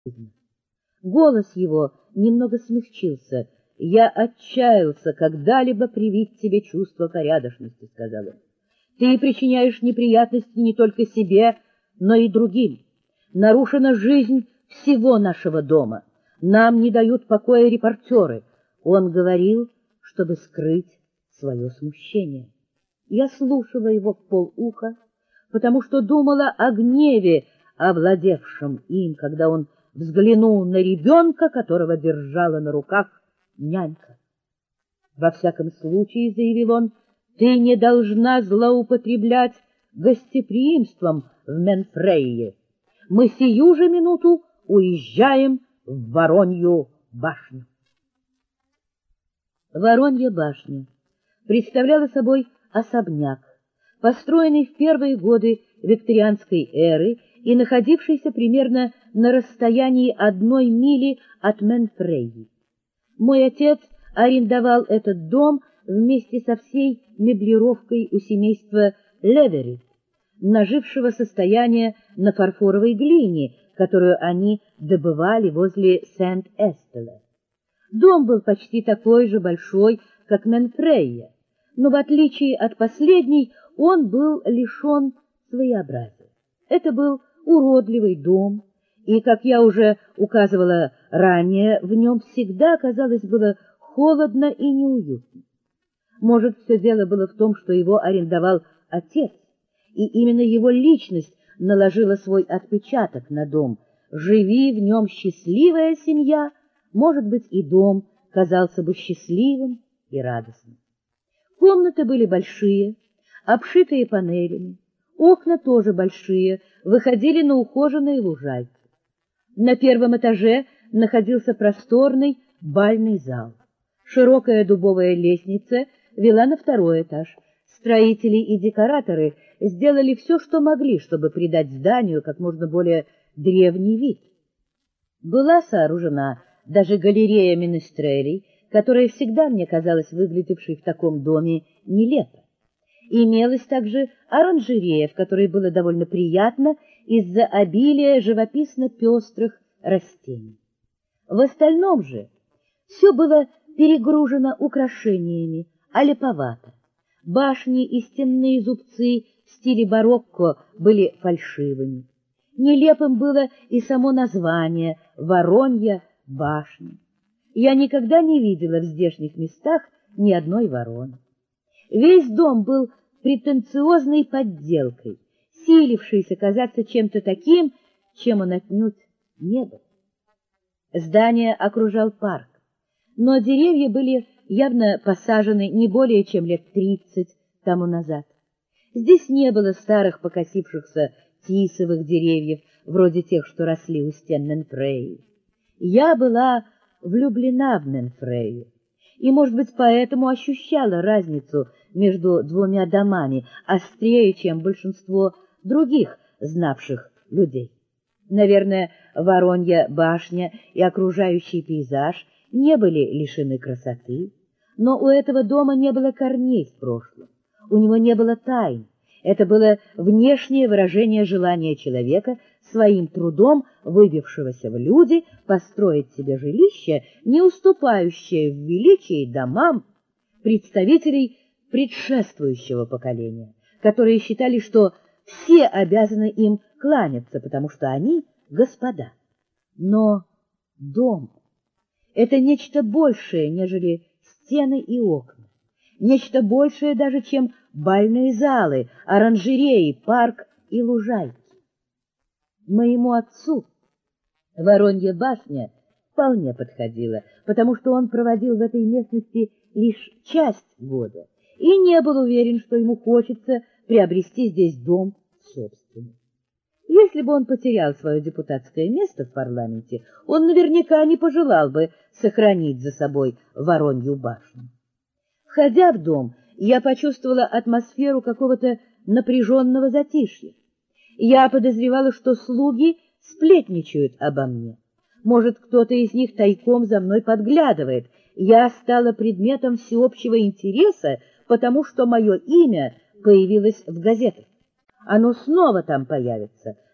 Голос его немного смягчился. «Я отчаялся когда-либо привить тебе чувство порядочности», — сказал он. «Ты причиняешь неприятности не только себе, но и другим. Нарушена жизнь всего нашего дома. Нам не дают покоя репортеры». Он говорил, чтобы скрыть свое смущение. Я слушала его вполуха, потому что думала о гневе, овладевшем им, когда он взглянул на ребенка, которого держала на руках нянька. «Во всяком случае, — заявил он, — ты не должна злоупотреблять гостеприимством в Менфрейе. Мы сию же минуту уезжаем в Воронью башню». Воронья башня представляла собой особняк, построенный в первые годы викторианской эры и находившийся примерно на расстоянии 1 мили от Менфрейи. Мой отец арендовал этот дом вместе со всей меблировкой у семейства Левери, нажившего состояние на фарфоровой глине, которую они добывали возле Сент-Эстеля. Дом был почти такой же большой, как Менфрейя, но в отличие от последней он был лишен своеобразия. Это был уродливый дом, и, как я уже указывала ранее, в нем всегда, казалось, было холодно и неуютно. Может, все дело было в том, что его арендовал отец, и именно его личность наложила свой отпечаток на дом. Живи в нем счастливая семья, может быть, и дом казался бы счастливым и радостным. Комнаты были большие, обшитые панелями, окна тоже большие, выходили на ухоженные лужайки. На первом этаже находился просторный бальный зал. Широкая дубовая лестница вела на 2-й этаж. Строители и декораторы сделали все, что могли, чтобы придать зданию как можно более древний вид. Была сооружена даже галерея менестрелей, которая всегда мне казалась выглядевшей в таком доме нелепо. Имелась также оранжерея, в которой было довольно приятно из-за обилия живописно-пестрых растений. В остальном же все было перегружено украшениями, а леповато. Башни и стенные зубцы в стиле барокко были фальшивыми. Нелепым было и само название «Воронья башня». Я никогда не видела в здешних местах ни одной вороны. Весь дом был претенциозной подделкой, силившейся казаться чем-то таким, чем он отнюдь не был. Здание окружал парк, но деревья были явно посажены не более чем лет 30 тому назад. Здесь не было старых покосившихся тисовых деревьев, вроде тех, что росли у стен Менфреи. Я была влюблена в Менфрею, и, может быть, поэтому ощущала разницу между 2 домами острее, чем большинство других знавших людей. Наверное, Воронья башня и окружающий пейзаж не были лишены красоты, но у этого дома не было корней в прошлом, у него не было тайн. Это было внешнее выражение желания человека, своим трудом выбившегося в люди, построить себе жилище, не уступающее в величии домам представителей предшествующего поколения, которые считали, что все обязаны им кланяться, потому что они господа. Но дом — это нечто большее, нежели стены и окна, нечто большее даже, чем бальные залы, оранжереи, парк и лужайки. Моему отцу Воронья башня вполне подходила, потому что он проводил в этой местности лишь часть года и не был уверен, что ему хочется приобрести здесь дом собственный. Если бы он потерял свое депутатское место в парламенте, он наверняка не пожелал бы сохранить за собой Воронью башню. Входя в дом, я почувствовала атмосферу какого-то напряженного затишья. Я подозревала, что слуги сплетничают обо мне. Может, кто-то из них тайком за мной подглядывает. Я стала предметом всеобщего интереса, потому что мое имя появилось в газетах. Оно снова там появится,